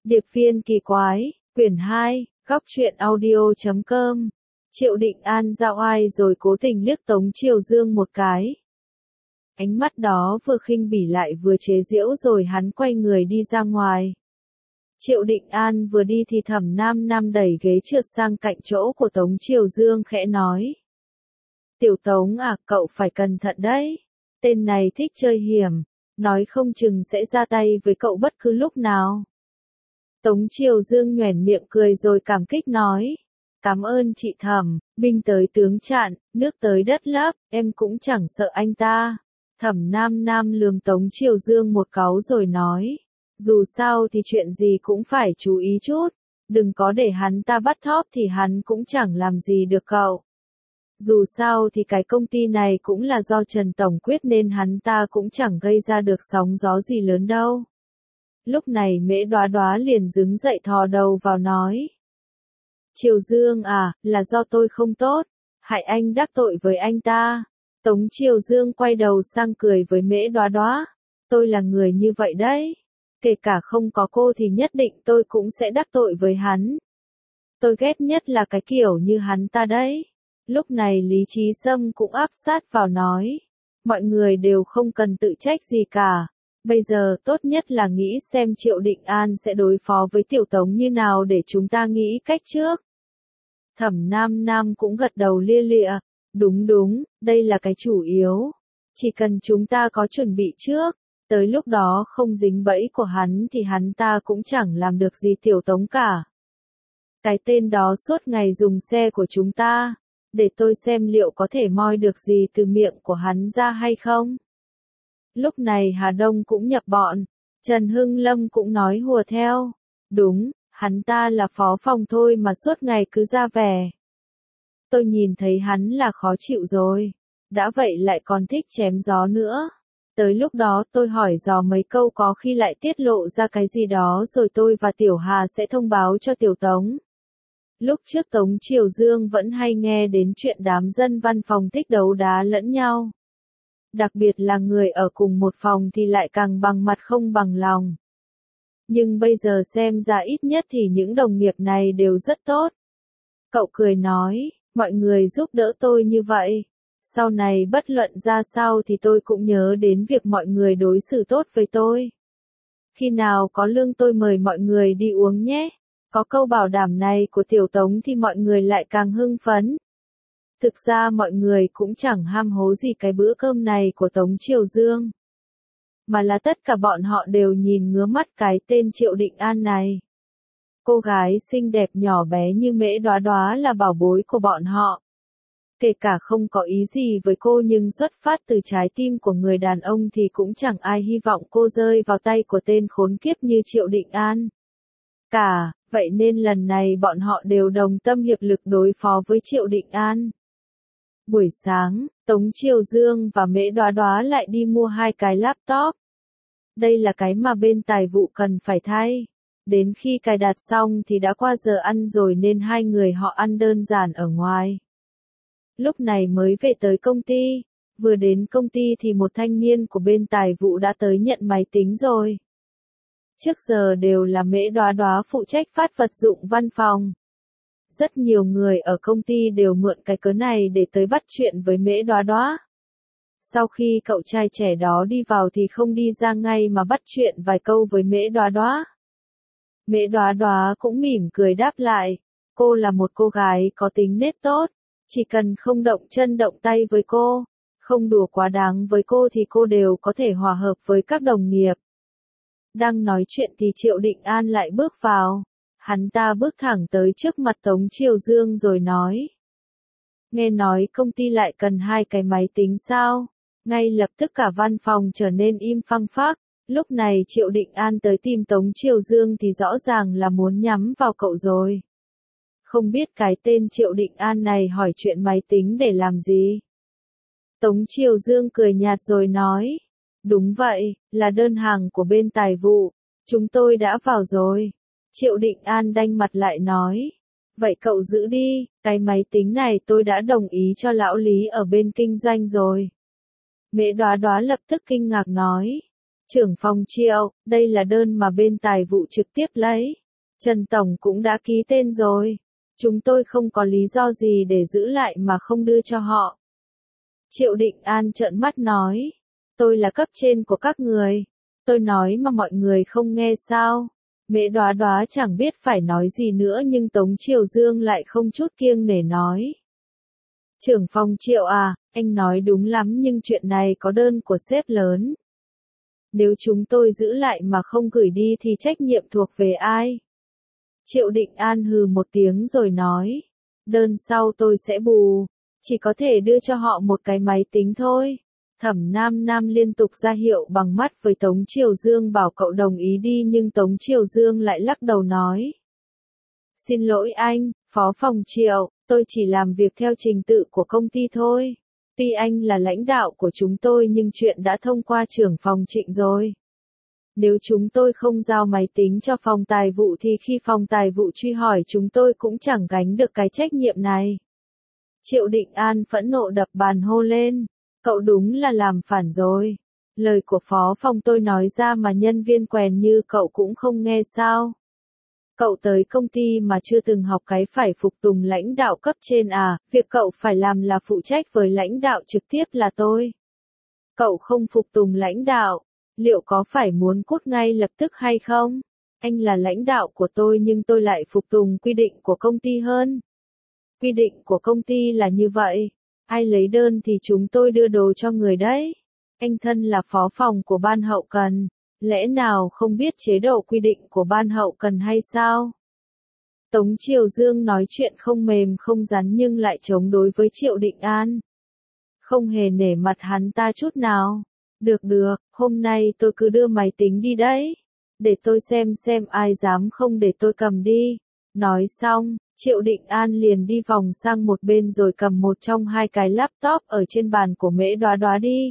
Điệp viên kỳ quái, quyển 2, góc truyện audio.com. Triệu Định An giao ai rồi cố tình liếc Tống Triều Dương một cái. Ánh mắt đó vừa khinh bỉ lại vừa chế giễu rồi hắn quay người đi ra ngoài. Triệu Định An vừa đi thì Thẩm Nam Nam đẩy ghế trượt sang cạnh chỗ của Tống Triều Dương khẽ nói. Tiểu Tống à, cậu phải cẩn thận đấy. Tên này thích chơi hiểm, nói không chừng sẽ ra tay với cậu bất cứ lúc nào. Tống Triều Dương nhoẻn miệng cười rồi cảm kích nói. Cảm ơn chị Thẩm, binh tới tướng chặn, nước tới đất lấp, em cũng chẳng sợ anh ta. Thẩm Nam Nam lườm Tống Triều Dương một cáu rồi nói. Dù sao thì chuyện gì cũng phải chú ý chút, đừng có để hắn ta bắt thóp thì hắn cũng chẳng làm gì được cậu. Dù sao thì cái công ty này cũng là do Trần Tổng quyết nên hắn ta cũng chẳng gây ra được sóng gió gì lớn đâu. Lúc này Mễ Đoá Đoá liền đứng dậy thò đầu vào nói. Triều Dương à, là do tôi không tốt, hại anh đắc tội với anh ta. Tống Triều Dương quay đầu sang cười với Mễ Đoá Đoá. Tôi là người như vậy đấy. Kể cả không có cô thì nhất định tôi cũng sẽ đắc tội với hắn. Tôi ghét nhất là cái kiểu như hắn ta đấy. Lúc này Lý Trí Sâm cũng áp sát vào nói. Mọi người đều không cần tự trách gì cả. Bây giờ tốt nhất là nghĩ xem Triệu Định An sẽ đối phó với Tiểu Tống như nào để chúng ta nghĩ cách trước. Thẩm Nam Nam cũng gật đầu lia lịa. Đúng đúng, đây là cái chủ yếu. Chỉ cần chúng ta có chuẩn bị trước, tới lúc đó không dính bẫy của hắn thì hắn ta cũng chẳng làm được gì Tiểu Tống cả. Cái tên đó suốt ngày dùng xe của chúng ta, để tôi xem liệu có thể moi được gì từ miệng của hắn ra hay không. Lúc này Hà Đông cũng nhập bọn, Trần Hưng Lâm cũng nói hùa theo. Đúng, hắn ta là phó phòng thôi mà suốt ngày cứ ra vẻ. Tôi nhìn thấy hắn là khó chịu rồi, đã vậy lại còn thích chém gió nữa. Tới lúc đó tôi hỏi dò mấy câu có khi lại tiết lộ ra cái gì đó rồi tôi và Tiểu Hà sẽ thông báo cho Tiểu Tống. Lúc trước Tống Triều Dương vẫn hay nghe đến chuyện đám dân văn phòng thích đấu đá lẫn nhau. Đặc biệt là người ở cùng một phòng thì lại càng bằng mặt không bằng lòng. Nhưng bây giờ xem ra ít nhất thì những đồng nghiệp này đều rất tốt. Cậu cười nói, mọi người giúp đỡ tôi như vậy. Sau này bất luận ra sao thì tôi cũng nhớ đến việc mọi người đối xử tốt với tôi. Khi nào có lương tôi mời mọi người đi uống nhé. Có câu bảo đảm này của Tiểu Tống thì mọi người lại càng hưng phấn. Thực ra mọi người cũng chẳng ham hố gì cái bữa cơm này của Tống Triều Dương. Mà là tất cả bọn họ đều nhìn ngứa mắt cái tên Triệu Định An này. Cô gái xinh đẹp nhỏ bé như Mễ Đoá Đoá là bảo bối của bọn họ. Kể cả không có ý gì với cô nhưng xuất phát từ trái tim của người đàn ông thì cũng chẳng ai hy vọng cô rơi vào tay của tên khốn kiếp như Triệu Định An. Vậy nên lần này bọn họ đều đồng tâm hiệp lực đối phó với Triệu Định An. Buổi sáng, Tống Triều Dương và Mễ Đoá Đoá lại đi mua 2 cái laptop. Đây là cái mà bên tài vụ cần phải thay. Đến khi cài đặt xong thì đã qua giờ ăn rồi nên hai người họ ăn đơn giản ở ngoài. Lúc này mới về tới công ty. Vừa đến công ty thì một thanh niên của bên tài vụ đã tới nhận máy tính rồi. Trước giờ đều là Mễ Đoá Đoá phụ trách phát vật dụng văn phòng. Rất nhiều người ở công ty đều mượn cái cớ này để tới bắt chuyện với Mễ Đoá Đoá. Sau khi cậu trai trẻ đó đi vào thì không đi ra ngay mà bắt chuyện vài câu với Mễ Đoá Đoá. Mễ Đoá Đoá cũng mỉm cười đáp lại. Cô là một cô gái có tính nết tốt. Chỉ cần không động chân động tay với cô, không đùa quá đáng với cô thì cô đều có thể hòa hợp với các đồng nghiệp. Đang nói chuyện thì Triệu Định An lại bước vào. Hắn ta bước thẳng tới trước mặt Tống Triều Dương rồi nói. Nghe nói công ty lại cần 2 cái máy tính sao? Ngay lập tức cả văn phòng trở nên im phăng phắc. Lúc này Triệu Định An tới tìm Tống Triều Dương thì rõ ràng là muốn nhắm vào cậu rồi. Không biết cái tên Triệu Định An này hỏi chuyện máy tính để làm gì? Tống Triều Dương cười nhạt rồi nói. Đúng vậy, là đơn hàng của bên tài vụ. Chúng tôi đã vào rồi. Triệu Định An đanh mặt lại nói. Vậy cậu giữ đi, cái máy tính này tôi đã đồng ý cho lão Lý ở bên kinh doanh rồi. Mễ Đoá Đoá lập tức kinh ngạc nói. Trưởng phòng Triệu, đây là đơn mà bên tài vụ trực tiếp lấy. Trần Tổng cũng đã ký tên rồi. Chúng tôi không có lý do gì để giữ lại mà không đưa cho họ. Triệu Định An trợn mắt nói. Tôi là cấp trên của các người. Tôi nói mà mọi người không nghe sao. Mễ Đoá Đoá chẳng biết phải nói gì nữa nhưng Tống Triều Dương lại không chút kiêng nể nói. Trưởng phòng Triệu à, anh nói đúng lắm nhưng chuyện này có đơn của sếp lớn. Nếu chúng tôi giữ lại mà không gửi đi thì trách nhiệm thuộc về ai? Triệu Định An hừ một tiếng rồi nói. Đơn sau tôi sẽ bù. Chỉ có thể đưa cho họ một cái máy tính thôi. Thẩm Nam Nam liên tục ra hiệu bằng mắt với Tống Triều Dương bảo cậu đồng ý đi nhưng Tống Triều Dương lại lắc đầu nói. Xin lỗi anh, Phó phòng Triệu, tôi chỉ làm việc theo trình tự của công ty thôi. Tuy anh là lãnh đạo của chúng tôi nhưng chuyện đã thông qua trưởng phòng Trịnh rồi. Nếu chúng tôi không giao máy tính cho phòng tài vụ thì khi phòng tài vụ truy hỏi chúng tôi cũng chẳng gánh được cái trách nhiệm này. Triệu Định An phẫn nộ đập bàn hô lên. Cậu đúng là làm phản rồi. Lời của phó phòng tôi nói ra mà nhân viên quèn như cậu cũng không nghe sao. Cậu tới công ty mà chưa từng học cái phải phục tùng lãnh đạo cấp trên à, việc cậu phải làm là phụ trách với lãnh đạo trực tiếp là tôi. Cậu không phục tùng lãnh đạo, liệu có phải muốn cút ngay lập tức hay không? Anh là lãnh đạo của tôi nhưng tôi lại phục tùng quy định của công ty hơn. Quy định của công ty là như vậy. Ai lấy đơn thì chúng tôi đưa đồ cho người đấy. Anh thân là phó phòng của ban hậu cần. Lẽ nào không biết chế độ quy định của ban hậu cần hay sao? Tống Triều Dương nói chuyện không mềm không rắn nhưng lại chống đối với Triệu Định An. Không hề nể mặt hắn ta chút nào. Được được, hôm nay tôi cứ đưa máy tính đi đấy. Để tôi xem ai dám không để tôi cầm đi. Nói xong, Triệu Định An liền đi vòng sang một bên rồi cầm một trong hai cái laptop ở trên bàn của Mễ Đoá Đoá đi.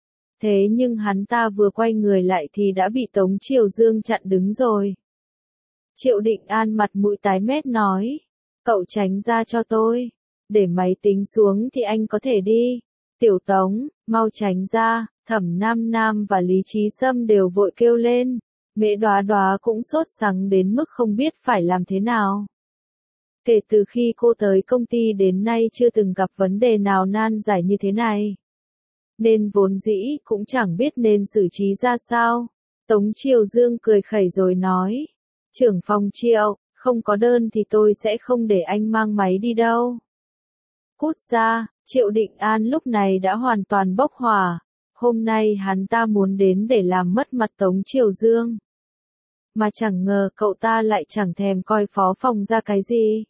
Thế nhưng hắn ta vừa quay người lại thì đã bị Tống Triều Dương chặn đứng rồi. Triệu Định An mặt mũi tái mét nói. Cậu tránh ra cho tôi. Để máy tính xuống thì anh có thể đi. Tiểu Tống, mau tránh ra. Thẩm Nam Nam và Lý Trí Sâm đều vội kêu lên. Mễ Đoá Đoá cũng sốt sắng đến mức không biết phải làm thế nào. Kể từ khi cô tới công ty đến nay chưa từng gặp vấn đề nào nan giải như thế này. Nên vốn dĩ cũng chẳng biết nên xử trí ra sao. Tống Triều Dương cười khẩy rồi nói. Trưởng phòng Triệu, không có đơn thì tôi sẽ không để anh mang máy đi đâu. Cút ra, Triệu Định An lúc này đã hoàn toàn bốc hỏa. Hôm nay hắn ta muốn đến để làm mất mặt Tống Triều Dương. Mà chẳng ngờ cậu ta lại chẳng thèm coi phó phòng ra cái gì.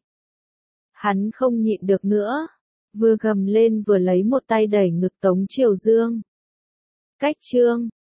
Hắn không nhịn được nữa. Vừa gầm lên vừa lấy một tay đẩy ngực Tống Triều Dương. Cách chương